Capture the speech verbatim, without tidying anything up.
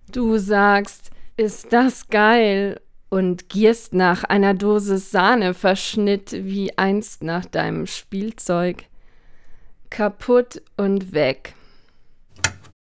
Du sagst, ist das geil und gierst nach einer Dosis Sahneverschnitt wie einst nach deinem Spielzeug. Kaputt und weg.